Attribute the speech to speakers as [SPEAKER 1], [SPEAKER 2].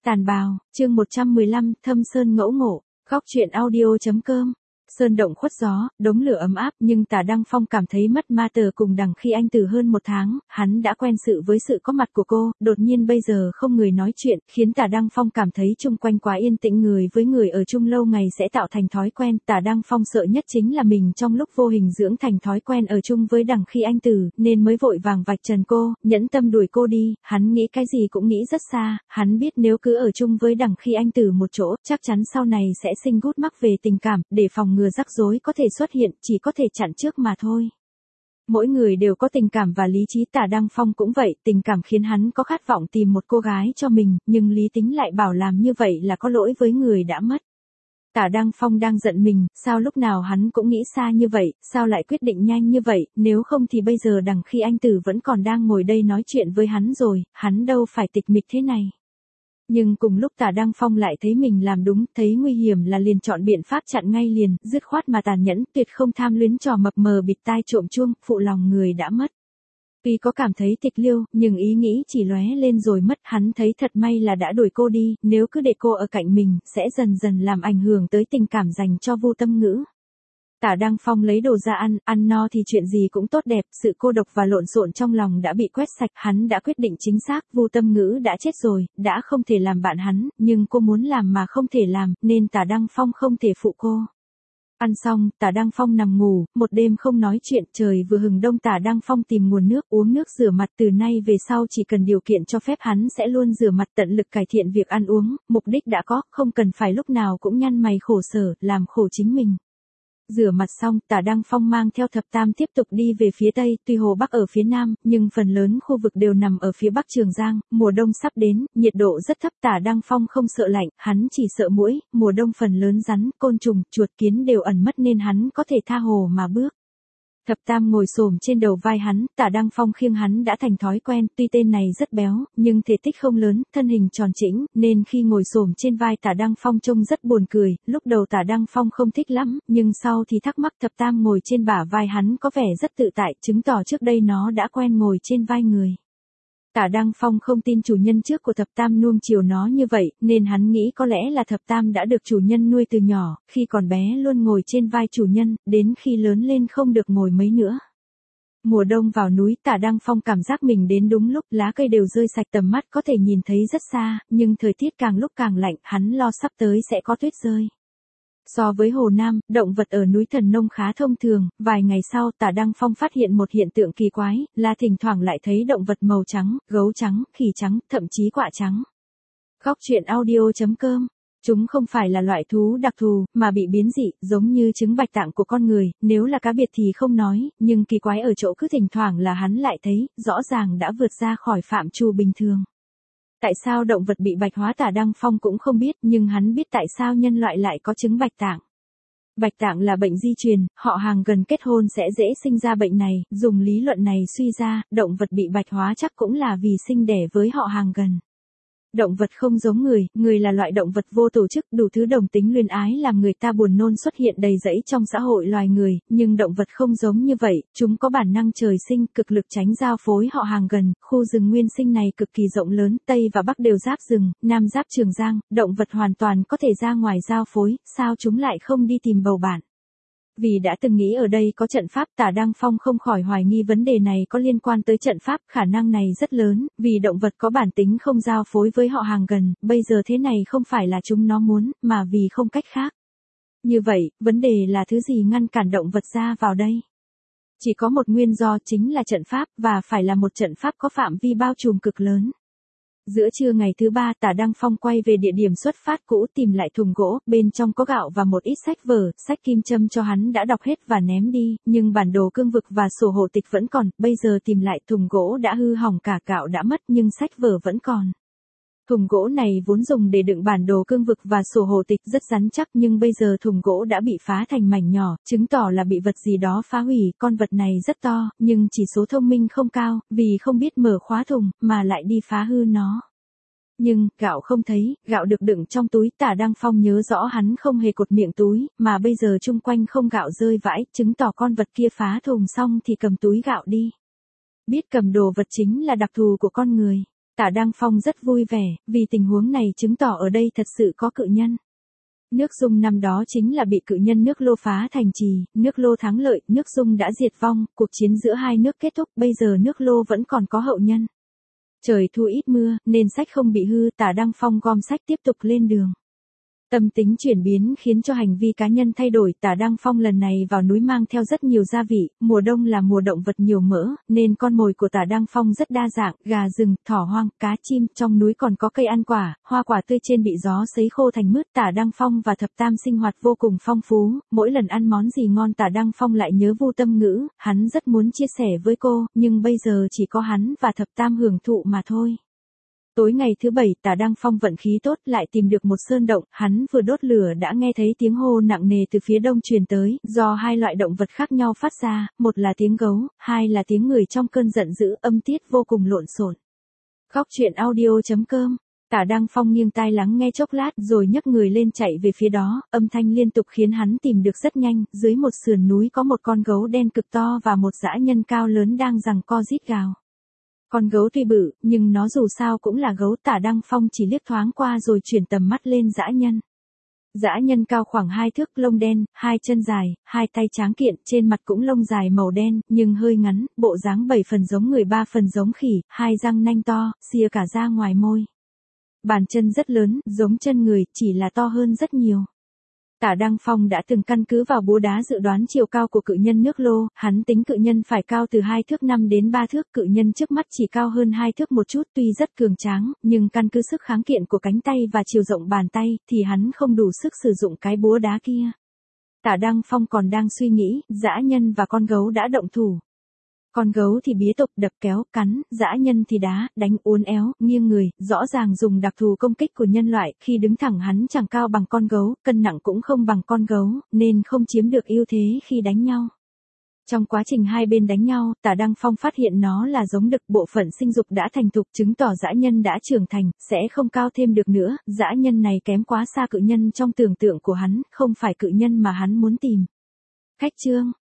[SPEAKER 1] Tàn bào, chương 115, Thâm Sơn ngẫu ngộ, góc truyện audio.com. Sơn động khuất gió, đống lửa ấm áp, nhưng Tả Đăng Phong cảm thấy mất ma tờ cùng Đằng Khi Anh từ hơn một tháng, hắn đã quen sự với sự có mặt của cô, đột nhiên bây giờ không người nói chuyện, khiến Tả Đăng Phong cảm thấy chung quanh quá yên tĩnh, người với người ở chung lâu ngày sẽ tạo thành thói quen. Tả Đăng Phong sợ nhất chính là mình trong lúc vô hình dưỡng thành thói quen ở chung với Đằng Khi Anh Tử, nên mới vội vàng vạch trần cô, nhẫn tâm đuổi cô đi. Hắn nghĩ cái gì cũng nghĩ rất xa, hắn biết nếu cứ ở chung với Đằng Khi Anh Tử một chỗ, chắc chắn sau này sẽ sinh gút mắc về tình cảm, để phòng ngừa rắc rối có thể xuất hiện, chỉ có thể chặn trước mà thôi. Mỗi người đều có tình cảm và lý trí, Tả Đăng Phong cũng vậy, tình cảm khiến hắn có khát vọng tìm một cô gái cho mình, nhưng lý tính lại bảo làm như vậy là có lỗi với người đã mất. Tả Đăng Phong đang giận mình, sao lúc nào hắn cũng nghĩ xa như vậy, sao lại quyết định nhanh như vậy, nếu không thì bây giờ Đằng Khi Anh Tử vẫn còn đang ngồi đây nói chuyện với hắn rồi, hắn đâu phải tịch mịch thế này. Nhưng cùng lúc Tả Đăng Phong lại thấy mình làm đúng, thấy nguy hiểm là liền chọn biện pháp chặn ngay liền, dứt khoát mà tàn nhẫn, tuyệt không tham luyến trò mập mờ bịt tai trộm chuông, phụ lòng người đã mất. Tuy có cảm thấy tịch liêu, nhưng ý nghĩ chỉ lóe lên rồi mất, hắn thấy thật may là đã đuổi cô đi, nếu cứ để cô ở cạnh mình, sẽ dần dần làm ảnh hưởng tới tình cảm dành cho Vu Tâm Ngữ. Tả Đăng Phong lấy đồ ra ăn no thì chuyện gì cũng tốt đẹp, sự cô độc và lộn xộn trong lòng đã bị quét sạch, hắn đã quyết định chính xác, Vu Tâm Ngữ đã chết rồi, đã không thể làm bạn hắn, nhưng cô muốn làm mà không thể làm, nên Tả Đăng Phong không thể phụ cô. Ăn xong, Tả Đăng Phong nằm ngủ, một đêm không nói chuyện, trời vừa hừng đông Tả Đăng Phong tìm nguồn nước, uống nước rửa mặt, từ nay về sau chỉ cần điều kiện cho phép hắn sẽ luôn rửa mặt, tận lực cải thiện việc ăn uống, mục đích đã có, không cần phải lúc nào cũng nhăn mày khổ sở, làm khổ chính mình. Rửa mặt xong, Tả Đăng Phong mang theo Thập Tam tiếp tục đi về phía Tây, tuy Hồ Bắc ở phía Nam, nhưng phần lớn khu vực đều nằm ở phía Bắc Trường Giang, mùa đông sắp đến, nhiệt độ rất thấp, Tả Đăng Phong không sợ lạnh, hắn chỉ sợ muỗi, mùa đông phần lớn rắn, côn trùng, chuột kiến đều ẩn mất nên hắn có thể tha hồ mà bước. Thập Tam ngồi xổm trên đầu vai hắn, Tả Đăng Phong khiêng hắn đã thành thói quen, tuy tên này rất béo, nhưng thể tích không lớn, thân hình tròn chỉnh, nên khi ngồi xổm trên vai Tả Đăng Phong trông rất buồn cười, lúc đầu Tả Đăng Phong không thích lắm, nhưng sau thì thắc mắc Thập Tam ngồi trên bả vai hắn có vẻ rất tự tại, chứng tỏ trước đây nó đã quen ngồi trên vai người. Tả Đăng Phong không tin chủ nhân trước của Thập Tam nuông chiều nó như vậy, nên hắn nghĩ có lẽ là Thập Tam đã được chủ nhân nuôi từ nhỏ, khi còn bé luôn ngồi trên vai chủ nhân, đến khi lớn lên không được ngồi mấy nữa. Mùa đông vào núi, Tả Đăng Phong cảm giác mình đến đúng lúc, lá cây đều rơi sạch, tầm mắt có thể nhìn thấy rất xa, nhưng thời tiết càng lúc càng lạnh, hắn lo sắp tới sẽ có tuyết rơi. So với Hồ Nam, động vật ở núi Thần Nông khá thông thường, vài ngày sau Tả Đăng Phong phát hiện một hiện tượng kỳ quái, là thỉnh thoảng lại thấy động vật màu trắng, gấu trắng, khỉ trắng, thậm chí quạ trắng. Góc truyện audio.com. Chúng không phải là loại thú đặc thù, mà bị biến dị, giống như trứng bạch tạng của con người, nếu là cá biệt thì không nói, nhưng kỳ quái ở chỗ cứ thỉnh thoảng là hắn lại thấy, rõ ràng đã vượt ra khỏi phạm trù bình thường. Tại sao động vật bị bạch hóa Tả Đăng Phong cũng không biết, nhưng hắn biết tại sao nhân loại lại có trứng bạch tạng. Bạch tạng là bệnh di truyền, họ hàng gần kết hôn sẽ dễ sinh ra bệnh này, dùng lý luận này suy ra, động vật bị bạch hóa chắc cũng là vì sinh đẻ với họ hàng gần. Động vật không giống người, người là loại động vật vô tổ chức, đủ thứ đồng tính luyến ái làm người ta buồn nôn xuất hiện đầy rẫy trong xã hội loài người, nhưng động vật không giống như vậy, chúng có bản năng trời sinh, cực lực tránh giao phối họ hàng gần, khu rừng nguyên sinh này cực kỳ rộng lớn, Tây và Bắc đều giáp rừng, Nam giáp Trường Giang, động vật hoàn toàn có thể ra ngoài giao phối, sao chúng lại không đi tìm bầu bạn? Vì đã từng nghĩ ở đây có trận pháp, Tả Đăng Phong không khỏi hoài nghi vấn đề này có liên quan tới trận pháp, khả năng này rất lớn, vì động vật có bản tính không giao phối với họ hàng gần, bây giờ thế này không phải là chúng nó muốn, mà vì không cách khác. Như vậy, vấn đề là thứ gì ngăn cản động vật ra vào đây? Chỉ có một nguyên do, chính là trận pháp, và phải là một trận pháp có phạm vi bao trùm cực lớn. Giữa trưa ngày thứ ba, Tả Đăng Phong quay về địa điểm xuất phát cũ, tìm lại thùng gỗ, bên trong có gạo và một ít sách vở, sách kim châm cho hắn đã đọc hết và ném đi, nhưng bản đồ cương vực và sổ hộ tịch vẫn còn, bây giờ tìm lại thùng gỗ đã hư hỏng, cả gạo đã mất nhưng sách vở vẫn còn. Thùng gỗ này vốn dùng để đựng bản đồ cương vực và sổ hộ tịch rất rắn chắc, nhưng bây giờ thùng gỗ đã bị phá thành mảnh nhỏ, chứng tỏ là bị vật gì đó phá hủy, con vật này rất to, nhưng chỉ số thông minh không cao, vì không biết mở khóa thùng, mà lại đi phá hư nó. Nhưng, gạo không thấy, gạo được đựng trong túi, Tả Đăng Phong nhớ rõ hắn không hề cột miệng túi, mà bây giờ chung quanh không gạo rơi vãi, chứng tỏ con vật kia phá thùng xong thì cầm túi gạo đi. Biết cầm đồ vật chính là đặc thù của con người. Tả Đăng Phong rất vui vẻ, vì tình huống này chứng tỏ ở đây thật sự có cự nhân. Nước Dung năm đó chính là bị cự nhân nước Lô phá thành trì, nước Lô thắng lợi, nước Dung đã diệt vong, cuộc chiến giữa hai nước kết thúc, bây giờ nước Lô vẫn còn có hậu nhân. Trời thu ít mưa, nên sách không bị hư, Tả Đăng Phong gom sách tiếp tục lên đường. Tâm tính chuyển biến khiến cho hành vi cá nhân thay đổi, Tả Đăng Phong lần này vào núi mang theo rất nhiều gia vị, mùa đông là mùa động vật nhiều mỡ, nên con mồi của Tả Đăng Phong rất đa dạng, gà rừng, thỏ hoang, cá chim, trong núi còn có cây ăn quả, hoa quả tươi trên bị gió sấy khô thành mứt. Tả Đăng Phong và Thập Tam sinh hoạt vô cùng phong phú, mỗi lần ăn món gì ngon Tả Đăng Phong lại nhớ Vu Tâm Ngữ, hắn rất muốn chia sẻ với cô, nhưng bây giờ chỉ có hắn và Thập Tam hưởng thụ mà thôi. Tối ngày thứ bảy, Tả Đăng Phong vận khí tốt lại tìm được một sơn động, hắn vừa đốt lửa đã nghe thấy tiếng hô nặng nề từ phía đông truyền tới, do hai loại động vật khác nhau phát ra, một là tiếng gấu, hai là tiếng người trong cơn giận dữ, âm tiết vô cùng lộn xộn. Góc truyện audio.com. Tả Đăng Phong nghiêng tai lắng nghe chốc lát rồi nhấc người lên chạy về phía đó, âm thanh liên tục khiến hắn tìm được rất nhanh, dưới một sườn núi có một con gấu đen cực to và một dã nhân cao lớn đang giằng co rít gào. Con gấu tuy bự, nhưng nó dù sao cũng là gấu. Tả Đăng Phong chỉ liếc thoáng qua rồi chuyển tầm mắt lên dã nhân. Dã nhân cao khoảng 2 thước, lông đen, 2 chân dài, 2 tay tráng kiện, trên mặt cũng lông dài màu đen, nhưng hơi ngắn, bộ dáng 7 phần giống người 3 phần giống khỉ, 2 răng nanh to, xìa cả ra ngoài môi. Bàn chân rất lớn, giống chân người, chỉ là to hơn rất nhiều. Tả Đăng Phong đã từng căn cứ vào búa đá dự đoán chiều cao của cự nhân nước Lô, hắn tính cự nhân phải cao từ 2 thước 5 đến 3 thước, cự nhân trước mắt chỉ cao hơn 2 thước một chút, tuy rất cường tráng, nhưng căn cứ sức kháng kiện của cánh tay và chiều rộng bàn tay, thì hắn không đủ sức sử dụng cái búa đá kia. Tả Đăng Phong còn đang suy nghĩ, dã nhân và con gấu đã động thủ. Con gấu thì bía tục, đập kéo, cắn, dã nhân thì đá, đánh, uốn éo, nghiêng người, rõ ràng dùng đặc thù công kích của nhân loại, khi đứng thẳng hắn chẳng cao bằng con gấu, cân nặng cũng không bằng con gấu, nên không chiếm được ưu thế khi đánh nhau. Trong quá trình hai bên đánh nhau, Tả Đăng Phong phát hiện nó là giống đực, bộ phận sinh dục đã thành thục, chứng tỏ dã nhân đã trưởng thành, sẽ không cao thêm được nữa, dã nhân này kém quá xa cự nhân trong tưởng tượng của hắn, không phải cự nhân mà hắn muốn tìm. Khách chương.